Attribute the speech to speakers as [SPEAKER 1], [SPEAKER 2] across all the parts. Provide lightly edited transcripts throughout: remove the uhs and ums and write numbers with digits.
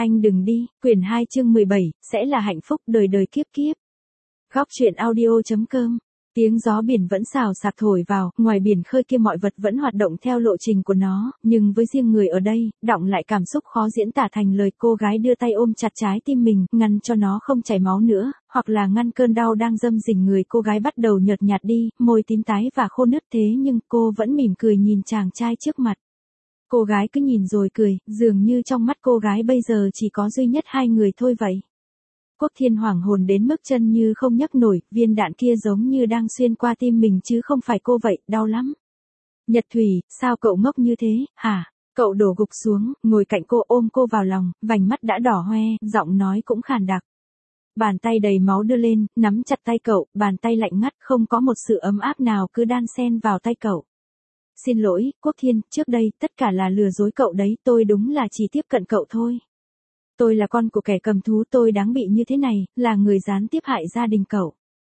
[SPEAKER 1] Anh đừng đi, quyển 2 chương 17, sẽ là hạnh phúc đời đời kiếp kiếp. Góc truyện audio.com. Tiếng gió biển vẫn xào xạc thổi vào, ngoài biển khơi kia mọi vật vẫn hoạt động theo lộ trình của nó, nhưng với riêng người ở đây, đọng lại cảm xúc khó diễn tả thành lời. Cô gái đưa tay ôm chặt trái tim mình, ngăn cho nó không chảy máu nữa, hoặc là ngăn cơn đau đang dâm dình người. Cô gái bắt đầu nhợt nhạt đi, môi tím tái và khô nứt, thế nhưng cô vẫn mỉm cười nhìn chàng trai trước mặt. Cô gái cứ nhìn rồi cười, dường như trong mắt cô gái bây giờ chỉ có duy nhất hai người thôi vậy. Quốc Thiên hoảng hồn đến mức chân như không nhấc nổi, viên đạn kia giống như đang xuyên qua tim mình chứ không phải cô vậy, đau lắm. Nhật Thủy, sao cậu ngốc như thế, hả? Cậu đổ gục xuống, ngồi cạnh cô ôm cô vào lòng, vành mắt đã đỏ hoe, giọng nói cũng khàn đặc. Bàn tay đầy máu đưa lên, nắm chặt tay cậu, bàn tay lạnh ngắt, không có một sự ấm áp nào cứ đan xen vào tay cậu. Xin lỗi, Quốc Thiên, trước đây, tất cả là lừa dối cậu đấy, tôi đúng là chỉ tiếp cận cậu thôi. Tôi là con của kẻ cầm thú, tôi đáng bị như thế này, là người gián tiếp hại gia đình cậu.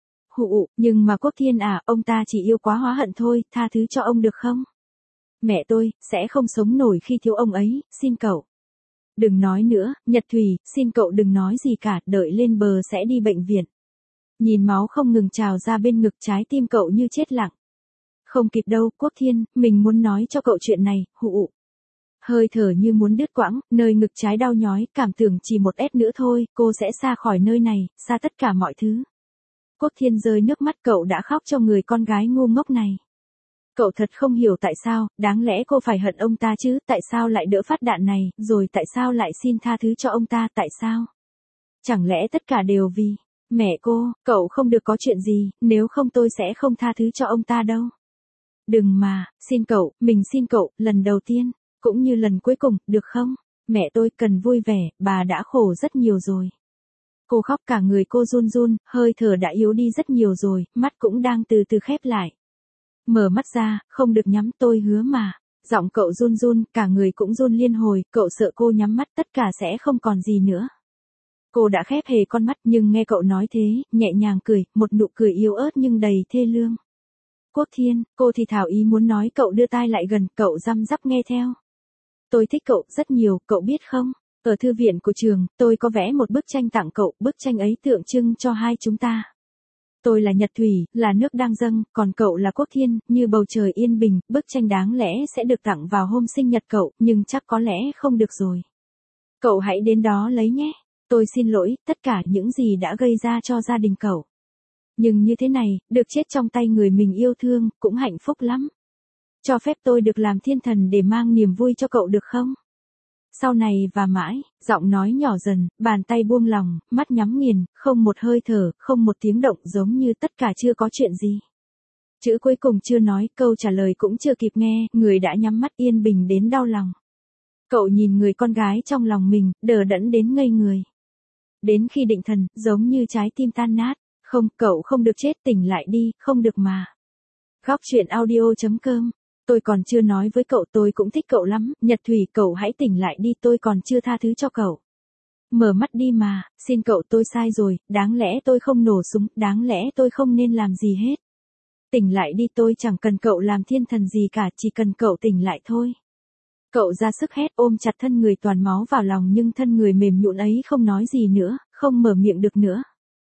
[SPEAKER 1] Hụ, nhưng mà Quốc Thiên à, ông ta chỉ yêu quá hóa hận thôi, tha thứ cho ông được không? Mẹ tôi, sẽ không sống nổi khi thiếu ông ấy, xin cậu. Đừng nói nữa, Nhật Thủy, xin cậu đừng nói gì cả, đợi lên bờ sẽ đi bệnh viện. Nhìn máu không ngừng trào ra bên ngực, trái tim cậu như chết lặng. Không kịp đâu, Quốc Thiên, mình muốn nói cho cậu chuyện này, hụ. Hơi thở như muốn đứt quãng, nơi ngực trái đau nhói, cảm tưởng chỉ một ép nữa thôi, cô sẽ xa khỏi nơi này, xa tất cả mọi thứ. Quốc Thiên rơi nước mắt, cậu đã khóc cho người con gái ngu ngốc này. Cậu thật không hiểu tại sao, đáng lẽ cô phải hận ông ta chứ, tại sao lại đỡ phát đạn này, rồi tại sao lại xin tha thứ cho ông ta, tại sao? Chẳng lẽ tất cả đều vì mẹ cô, cậu không được có chuyện gì, nếu không tôi sẽ không tha thứ cho ông ta đâu. Đừng mà, xin cậu, mình xin cậu, lần đầu tiên, cũng như lần cuối cùng, được không? Mẹ tôi cần vui vẻ, bà đã khổ rất nhiều rồi. Cô khóc cả người cô run run, hơi thở đã yếu đi rất nhiều rồi, mắt cũng đang từ từ khép lại. Mở mắt ra, không được nhắm, tôi hứa mà. Giọng cậu run run, cả người cũng run liên hồi, cậu sợ cô nhắm mắt tất cả sẽ không còn gì nữa. Cô đã khép hề con mắt nhưng nghe cậu nói thế, nhẹ nhàng cười, một nụ cười yếu ớt nhưng đầy thê lương. Quốc Thiên, cô thì thảo ý muốn nói, cậu đưa tai lại gần, cậu răm rắp nghe theo. Tôi thích cậu rất nhiều, cậu biết không? Ở thư viện của trường, tôi có vẽ một bức tranh tặng cậu, bức tranh ấy tượng trưng cho hai chúng ta. Tôi là Nhật Thủy, là nước đang dâng, còn cậu là Quốc Thiên, như bầu trời yên bình, bức tranh đáng lẽ sẽ được tặng vào hôm sinh nhật cậu, nhưng chắc có lẽ không được rồi. Cậu hãy đến đó lấy nhé. Tôi xin lỗi, tất cả những gì đã gây ra cho gia đình cậu. Nhưng như thế này, được chết trong tay người mình yêu thương, cũng hạnh phúc lắm. Cho phép tôi được làm thiên thần để mang niềm vui cho cậu được không? Sau này và mãi, giọng nói nhỏ dần, bàn tay buông lòng, mắt nhắm nghiền, không một hơi thở, không một tiếng động, giống như tất cả chưa có chuyện gì. Chữ cuối cùng chưa nói, câu trả lời cũng chưa kịp nghe, người đã nhắm mắt yên bình đến đau lòng. Cậu nhìn người con gái trong lòng mình, đờ đẫn đến ngây người. Đến khi định thần, giống như trái tim tan nát. Không, cậu không được chết, tỉnh lại đi, không được mà. Góc truyện audio.com. Tôi còn chưa nói với cậu, tôi cũng thích cậu lắm, Nhật Thủy, cậu hãy tỉnh lại đi, tôi còn chưa tha thứ cho cậu. Mở mắt đi mà, xin cậu, tôi sai rồi, đáng lẽ tôi không nổ súng, đáng lẽ tôi không nên làm gì hết. Tỉnh lại đi, tôi chẳng cần cậu làm thiên thần gì cả, chỉ cần cậu tỉnh lại thôi. Cậu ra sức hét, ôm chặt thân người toàn máu vào lòng, nhưng thân người mềm nhũn ấy không nói gì nữa, không mở miệng được nữa.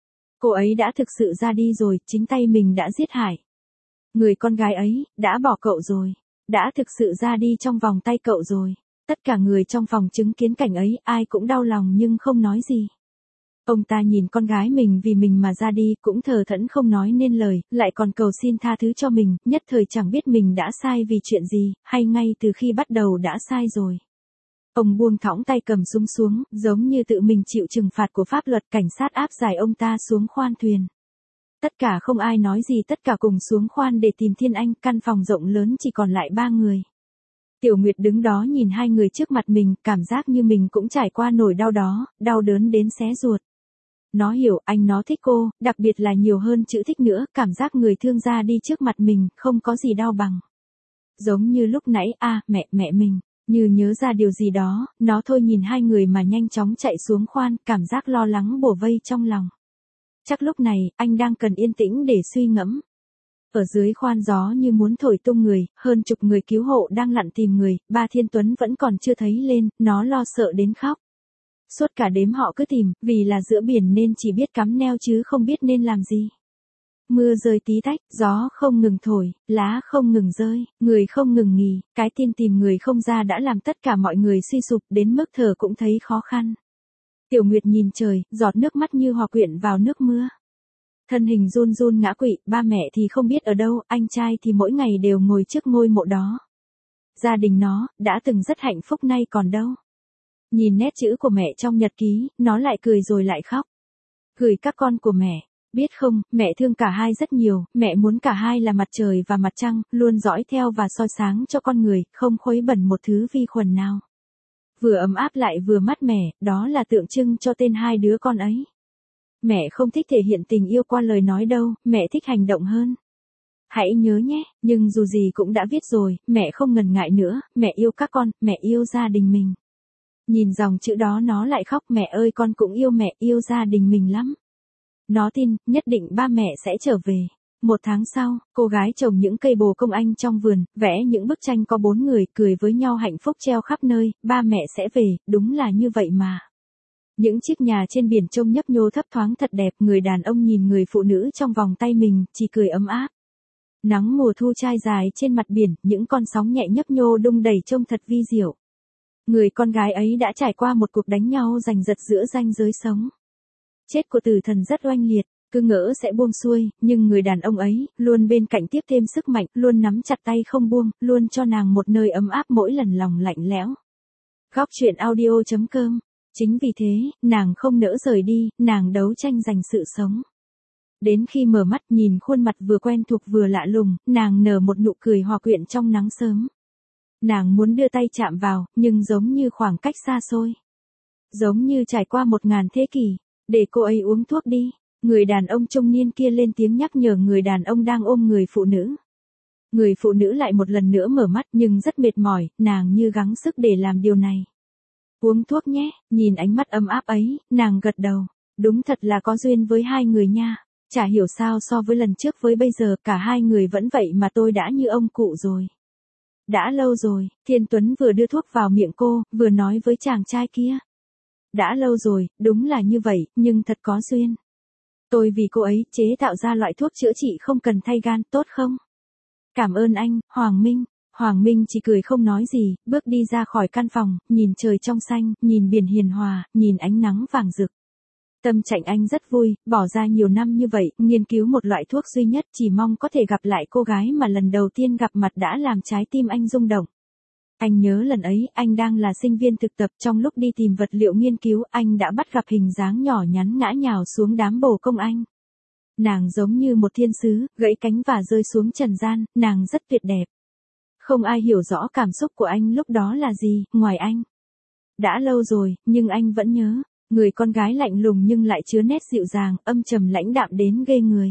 [SPEAKER 1] Cô ấy đã thực sự ra đi rồi, chính tay mình đã giết hại. Người con gái ấy, đã bỏ cậu rồi, đã thực sự ra đi trong vòng tay cậu rồi. Tất cả người trong phòng chứng kiến cảnh ấy, ai cũng đau lòng nhưng không nói gì. Ông ta nhìn con gái mình vì mình mà ra đi, cũng thờ thẫn không nói nên lời, lại còn cầu xin tha thứ cho mình, nhất thời chẳng biết mình đã sai vì chuyện gì, hay ngay từ khi bắt đầu đã sai rồi. Ông buông thõng tay cầm súng xuống, giống như tự mình chịu trừng phạt của pháp luật, cảnh sát áp giải ông ta xuống khoan thuyền. Tất cả không ai nói gì, tất cả cùng xuống khoan để tìm Thiên Anh, căn phòng rộng lớn chỉ còn lại 3 người. Tiểu Nguyệt đứng đó nhìn hai người trước mặt mình, cảm giác như mình cũng trải qua nỗi đau đó, đau đớn đến xé ruột. Nó hiểu anh nó thích cô, đặc biệt là nhiều hơn chữ thích nữa, cảm giác người thương ra đi trước mặt mình, không có gì đau bằng. Giống như lúc nãy, mẹ mình. Như nhớ ra điều gì đó, nó thôi nhìn hai người mà nhanh chóng chạy xuống khoan, cảm giác lo lắng bủa vây trong lòng. Chắc lúc này, anh đang cần yên tĩnh để suy ngẫm. Ở dưới khoan gió như muốn thổi tung người, hơn chục người cứu hộ đang lặn tìm người, Ba Thiên Tuấn vẫn còn chưa thấy lên, nó lo sợ đến khóc. Suốt cả đêm họ cứ tìm, vì là giữa biển nên chỉ biết cắm neo chứ không biết nên làm gì. Mưa rơi tí tách, gió không ngừng thổi, lá không ngừng rơi, người không ngừng nghỉ, cái tin tìm người không ra đã làm tất cả mọi người suy sụp đến mức thở cũng thấy khó khăn. Tiểu Nguyệt nhìn trời, giọt nước mắt như hòa quyện vào nước mưa. Thân hình run run ngã quỵ, ba mẹ thì không biết ở đâu, anh trai thì mỗi ngày đều ngồi trước ngôi mộ đó. Gia đình nó, đã từng rất hạnh phúc nay còn đâu. Nhìn nét chữ của mẹ trong nhật ký, nó lại cười rồi lại khóc. Gửi các con của mẹ. Biết không, mẹ thương cả hai rất nhiều, mẹ muốn cả hai là mặt trời và mặt trăng, luôn dõi theo và soi sáng cho con người, không khuấy bẩn một thứ vi khuẩn nào. Vừa ấm áp lại vừa mát mẻ, đó là tượng trưng cho tên hai đứa con ấy. Mẹ không thích thể hiện tình yêu qua lời nói đâu, mẹ thích hành động hơn. Hãy nhớ nhé, nhưng dù gì cũng đã viết rồi, mẹ không ngần ngại nữa, mẹ yêu các con, mẹ yêu gia đình mình. Nhìn dòng chữ đó nó lại khóc, mẹ ơi con cũng yêu mẹ, yêu gia đình mình lắm. Nó tin, nhất định ba mẹ sẽ trở về. 1 tháng sau, cô gái trồng những cây bồ công anh trong vườn, vẽ những bức tranh có 4 người cười với nhau hạnh phúc treo khắp nơi, ba mẹ sẽ về, đúng là như vậy mà. Những chiếc nhà trên biển trông nhấp nhô thấp thoáng thật đẹp, người đàn ông nhìn người phụ nữ trong vòng tay mình, chỉ cười ấm áp. Nắng mùa thu trải dài trên mặt biển, những con sóng nhẹ nhấp nhô đung đầy trông thật vi diệu. Người con gái ấy đã trải qua một cuộc đánh nhau giành giật giữa ranh giới sống. Chết của tử thần rất oanh liệt, cứ ngỡ sẽ buông xuôi, nhưng người đàn ông ấy, luôn bên cạnh tiếp thêm sức mạnh, luôn nắm chặt tay không buông, luôn cho nàng một nơi ấm áp mỗi lần lòng lạnh lẽo. Góc truyện audio.com. Chính vì thế, nàng không nỡ rời đi, nàng đấu tranh giành sự sống. Đến khi mở mắt nhìn khuôn mặt vừa quen thuộc vừa lạ lùng, nàng nở một nụ cười hòa quyện trong nắng sớm. Nàng muốn đưa tay chạm vào, nhưng giống như khoảng cách xa xôi. Giống như trải qua 1000 thế kỷ. Để cô ấy uống thuốc đi. Người đàn ông trung niên kia lên tiếng nhắc nhở người đàn ông đang ôm người phụ nữ. Người phụ nữ lại một lần nữa mở mắt nhưng rất mệt mỏi, nàng như gắng sức để làm điều này. Uống thuốc nhé, nhìn ánh mắt ấm áp ấy, nàng gật đầu. Đúng thật là có duyên với hai người nha. Chả hiểu sao so với lần trước với bây giờ cả hai người vẫn vậy mà tôi đã như ông cụ rồi. Đã lâu rồi, Thiên Tuấn vừa đưa thuốc vào miệng cô, vừa nói với chàng trai kia. Đã lâu rồi, đúng là như vậy, nhưng thật có duyên. Tôi vì cô ấy chế tạo ra loại thuốc chữa trị không cần thay gan, tốt không? Cảm ơn anh, Hoàng Minh. Hoàng Minh chỉ cười không nói gì, bước đi ra khỏi căn phòng, nhìn trời trong xanh, nhìn biển hiền hòa, nhìn ánh nắng vàng rực. Tâm trạng anh rất vui, bỏ ra nhiều năm như vậy, nghiên cứu một loại thuốc duy nhất chỉ mong có thể gặp lại cô gái mà lần đầu tiên gặp mặt đã làm trái tim anh rung động. Anh nhớ lần ấy, anh đang là sinh viên thực tập trong lúc đi tìm vật liệu nghiên cứu, anh đã bắt gặp hình dáng nhỏ nhắn ngã nhào xuống đám bồ công anh. Nàng giống như một thiên sứ, gãy cánh và rơi xuống trần gian, nàng rất tuyệt đẹp. Không ai hiểu rõ cảm xúc của anh lúc đó là gì, ngoài anh. Đã lâu rồi, nhưng anh vẫn nhớ. Người con gái lạnh lùng nhưng lại chứa nét dịu dàng, âm trầm lãnh đạm đến ghê người.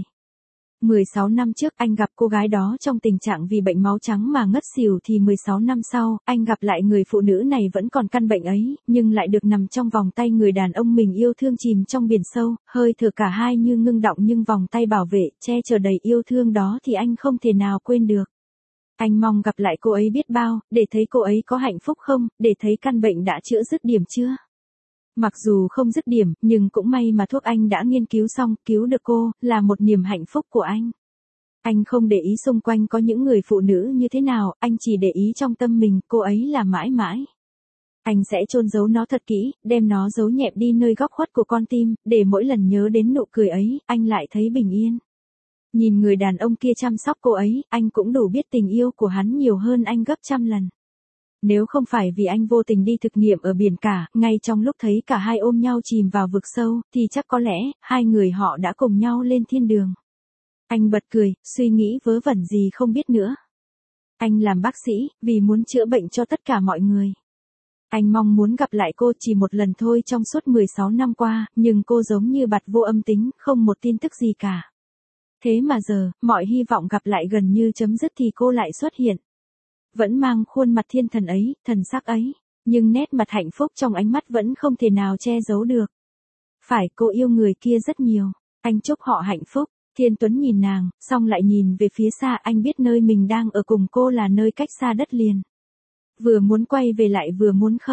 [SPEAKER 1] 16 năm trước anh gặp cô gái đó trong tình trạng vì bệnh máu trắng mà ngất xỉu thì 16 năm sau, anh gặp lại người phụ nữ này vẫn còn căn bệnh ấy, nhưng lại được nằm trong vòng tay người đàn ông mình yêu thương chìm trong biển sâu, hơi thở cả hai như ngưng đọng nhưng vòng tay bảo vệ, che chở đầy yêu thương đó thì anh không thể nào quên được. Anh mong gặp lại cô ấy biết bao, để thấy cô ấy có hạnh phúc không, để thấy căn bệnh đã chữa dứt điểm chưa. Mặc dù không dứt điểm, nhưng cũng may mà thuốc anh đã nghiên cứu xong, cứu được cô, là một niềm hạnh phúc của anh. Anh không để ý xung quanh có những người phụ nữ như thế nào, anh chỉ để ý trong tâm mình, cô ấy là mãi mãi. Anh sẽ chôn giấu nó thật kỹ, đem nó giấu nhẹm đi nơi góc khuất của con tim, để mỗi lần nhớ đến nụ cười ấy, anh lại thấy bình yên. Nhìn người đàn ông kia chăm sóc cô ấy, anh cũng đủ biết tình yêu của hắn nhiều hơn anh gấp trăm lần. Nếu không phải vì anh vô tình đi thực nghiệm ở biển cả, ngay trong lúc thấy cả hai ôm nhau chìm vào vực sâu, thì chắc có lẽ, hai người họ đã cùng nhau lên thiên đường. Anh bật cười, suy nghĩ vớ vẩn gì không biết nữa. Anh làm bác sĩ, vì muốn chữa bệnh cho tất cả mọi người. Anh mong muốn gặp lại cô chỉ một lần thôi trong suốt 16 năm qua, nhưng cô giống như bặt vô âm tính, không một tin tức gì cả. Thế mà giờ, mọi hy vọng gặp lại gần như chấm dứt thì cô lại xuất hiện. Vẫn mang khuôn mặt thiên thần ấy, thần sắc ấy, nhưng nét mặt hạnh phúc trong ánh mắt vẫn không thể nào che giấu được. Phải, cô yêu người kia rất nhiều, anh chúc họ hạnh phúc. Thiên Tuấn nhìn nàng, xong lại nhìn về phía xa, anh biết nơi mình đang ở cùng cô là nơi cách xa đất liền. Vừa muốn quay về lại vừa muốn không.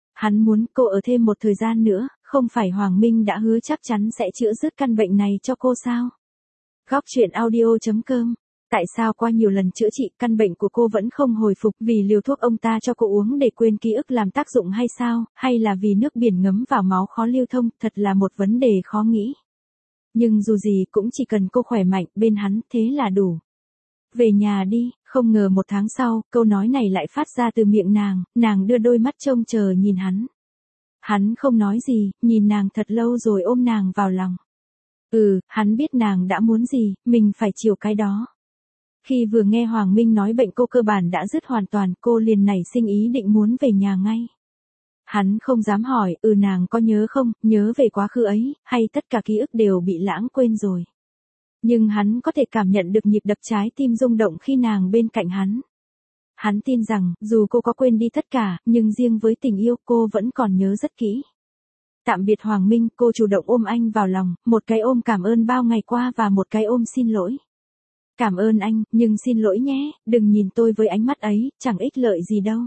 [SPEAKER 1] Hắn muốn cô ở thêm một thời gian nữa, không phải Hoàng Minh đã hứa chắc chắn sẽ chữa dứt căn bệnh này cho cô sao? Góc truyện audio.com. Tại sao qua nhiều lần chữa trị căn bệnh của cô vẫn không hồi phục, vì liều thuốc ông ta cho cô uống để quên ký ức làm tác dụng hay sao, hay là vì nước biển ngấm vào máu khó lưu thông, thật là một vấn đề khó nghĩ. Nhưng dù gì cũng chỉ cần cô khỏe mạnh bên hắn, thế là đủ. Về nhà đi, không ngờ một tháng sau, câu nói này lại phát ra từ miệng nàng đưa đôi mắt trông chờ nhìn hắn. Hắn không nói gì, nhìn nàng thật lâu rồi ôm nàng vào lòng. Hắn biết nàng đã muốn gì, mình phải chiều cái đó. Khi vừa nghe Hoàng Minh nói bệnh cô cơ bản đã dứt hoàn toàn, cô liền nảy sinh ý định muốn về nhà ngay. Hắn không dám hỏi, nàng có nhớ không, nhớ về quá khứ ấy, hay tất cả ký ức đều bị lãng quên rồi. Nhưng hắn có thể cảm nhận được nhịp đập trái tim rung động khi nàng bên cạnh hắn. Hắn tin rằng, dù cô có quên đi tất cả, nhưng riêng với tình yêu cô vẫn còn nhớ rất kỹ. Tạm biệt Hoàng Minh, cô chủ động ôm anh vào lòng, một cái ôm cảm ơn bao ngày qua và một cái ôm xin lỗi. Cảm ơn anh, nhưng xin lỗi nhé, đừng nhìn tôi với ánh mắt ấy, chẳng ích lợi gì đâu.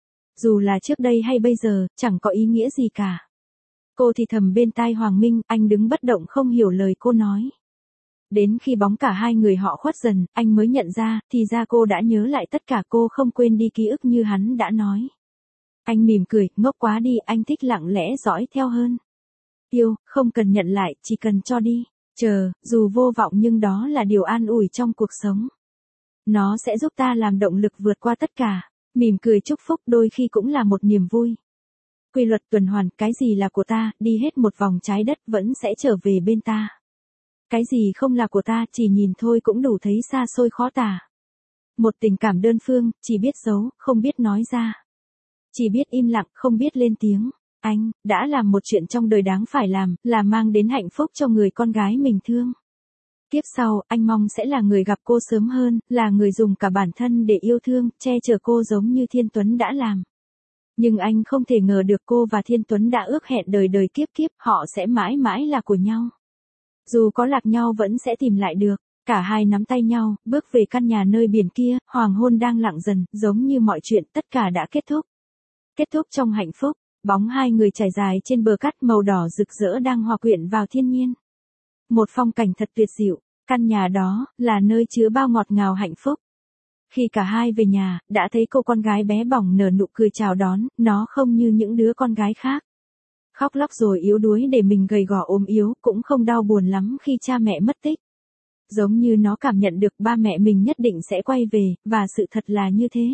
[SPEAKER 1] Dù là trước đây hay bây giờ, chẳng có ý nghĩa gì cả. Cô thì thầm bên tai Hoàng Minh, anh đứng bất động không hiểu lời cô nói. Đến khi bóng cả hai người họ khuất dần, anh mới nhận ra, thì ra cô đã nhớ lại tất cả, cô không quên đi ký ức như hắn đã nói. Anh mỉm cười, ngốc quá đi, anh thích lặng lẽ dõi theo hơn. Yêu, không cần nhận lại, chỉ cần cho đi. Chờ, dù vô vọng nhưng đó là điều an ủi trong cuộc sống. Nó sẽ giúp ta làm động lực vượt qua tất cả. Mỉm cười chúc phúc đôi khi cũng là một niềm vui. Quy luật tuần hoàn, cái gì là của ta, đi hết một vòng trái đất vẫn sẽ trở về bên ta. Cái gì không là của ta, chỉ nhìn thôi cũng đủ thấy xa xôi khó tả. Một tình cảm đơn phương, chỉ biết giấu, không biết nói ra. Chỉ biết im lặng, không biết lên tiếng. Anh, đã làm một chuyện trong đời đáng phải làm, là mang đến hạnh phúc cho người con gái mình thương. Tiếp sau, anh mong sẽ là người gặp cô sớm hơn, là người dùng cả bản thân để yêu thương, che chở cô giống như Thiên Tuấn đã làm. Nhưng anh không thể ngờ được cô và Thiên Tuấn đã ước hẹn đời đời kiếp kiếp, họ sẽ mãi mãi là của nhau. Dù có lạc nhau vẫn sẽ tìm lại được. Cả hai nắm tay nhau, bước về căn nhà nơi biển kia, hoàng hôn đang lặng dần, giống như mọi chuyện tất cả đã kết thúc. Kết thúc trong hạnh phúc, bóng hai người trải dài trên bờ cát màu đỏ rực rỡ đang hòa quyện vào thiên nhiên. Một phong cảnh thật tuyệt diệu, căn nhà đó, là nơi chứa bao ngọt ngào hạnh phúc. Khi cả hai về nhà, đã thấy cô con gái bé bỏng nở nụ cười chào đón, nó không như những đứa con gái khác. Khóc lóc rồi yếu đuối để mình gầy gò ốm yếu, cũng không đau buồn lắm khi cha mẹ mất tích. Giống như nó cảm nhận được ba mẹ mình nhất định sẽ quay về, và sự thật là như thế.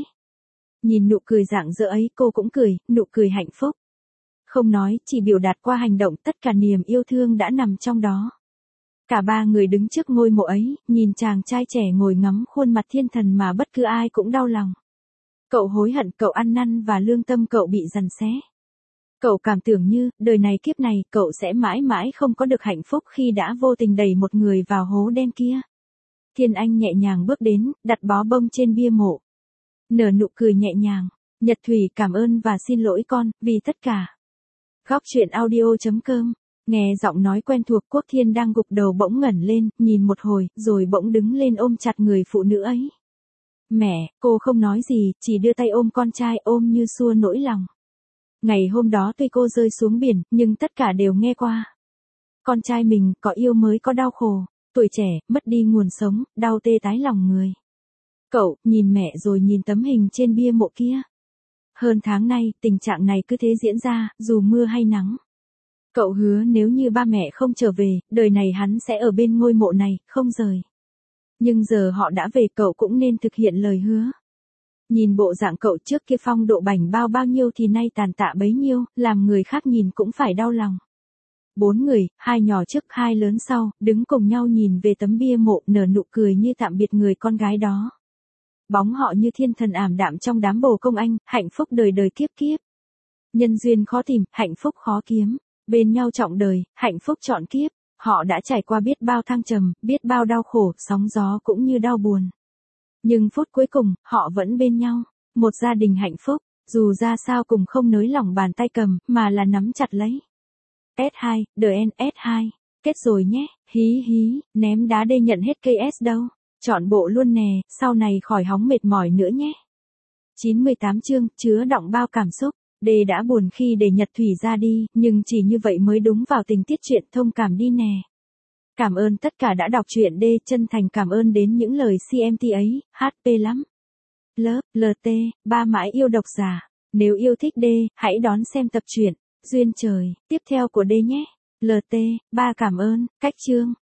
[SPEAKER 1] Nhìn nụ cười rạng rỡ ấy, cô cũng cười, nụ cười hạnh phúc. Không nói, chỉ biểu đạt qua hành động, tất cả niềm yêu thương đã nằm trong đó. Cả ba người đứng trước ngôi mộ ấy, nhìn chàng trai trẻ ngồi ngắm khuôn mặt thiên thần mà bất cứ ai cũng đau lòng. Cậu hối hận, cậu ăn năn và lương tâm cậu bị giằng xé. Cậu cảm tưởng như, đời này kiếp này, cậu sẽ mãi mãi không có được hạnh phúc khi đã vô tình đẩy một người vào hố đen kia. Thiên Anh nhẹ nhàng bước đến, đặt bó bông trên bia mộ. Nở nụ cười nhẹ nhàng. Nhật Thủy cảm ơn và xin lỗi con, vì tất cả. Góc truyện audio.com. Nghe giọng nói quen thuộc, Quốc Thiên đang gục đầu bỗng ngẩng lên, nhìn một hồi, rồi bỗng đứng lên ôm chặt người phụ nữ ấy. Mẹ, cô không nói gì, chỉ đưa tay ôm con trai, ôm như xua nỗi lòng. Ngày hôm đó tuy cô rơi xuống biển, nhưng tất cả đều nghe qua. Con trai mình, có yêu mới có đau khổ, tuổi trẻ, mất đi nguồn sống, đau tê tái lòng người. Cậu, nhìn mẹ rồi nhìn tấm hình trên bia mộ kia. Hơn tháng nay, tình trạng này cứ thế diễn ra, dù mưa hay nắng. Cậu hứa nếu như ba mẹ không trở về, đời này hắn sẽ ở bên ngôi mộ này, không rời. Nhưng giờ họ đã về, cậu cũng nên thực hiện lời hứa. Nhìn bộ dạng cậu trước kia phong độ bảnh bao nhiêu thì nay tàn tạ bấy nhiêu, làm người khác nhìn cũng phải đau lòng. 4 người, 2 nhỏ trước 2 lớn sau, đứng cùng nhau nhìn về tấm bia mộ, nở nụ cười như tạm biệt người con gái đó. Bóng họ như thiên thần ảm đạm trong đám bồ công anh, hạnh phúc đời đời kiếp kiếp. Nhân duyên khó tìm, hạnh phúc khó kiếm. Bên nhau trọn đời, hạnh phúc trọn kiếp. Họ đã trải qua biết bao thăng trầm, biết bao đau khổ, sóng gió cũng như đau buồn. Nhưng phút cuối cùng, họ vẫn bên nhau. Một gia đình hạnh phúc, dù ra sao cũng không nới lỏng bàn tay cầm, mà là nắm chặt lấy. S2, S2. Kết rồi nhé, hí hí, ném đá đây nhận hết cây S đâu. Chọn bộ luôn nè, sau này khỏi hóng mệt mỏi nữa nhé. 98 chương, chứa đọng bao cảm xúc. Đê đã buồn khi để Nhật Thủy ra đi, nhưng chỉ như vậy mới đúng vào tình tiết truyện thông cảm đi nè. Cảm ơn tất cả đã đọc truyện Đê, chân thành cảm ơn đến những lời CMT ấy, HP lắm. Love, LT, ba mãi yêu độc giả. Nếu yêu thích Đê, hãy đón xem tập truyện Duyên Trời tiếp theo của Đê nhé. LT, ba cảm ơn, cách chương.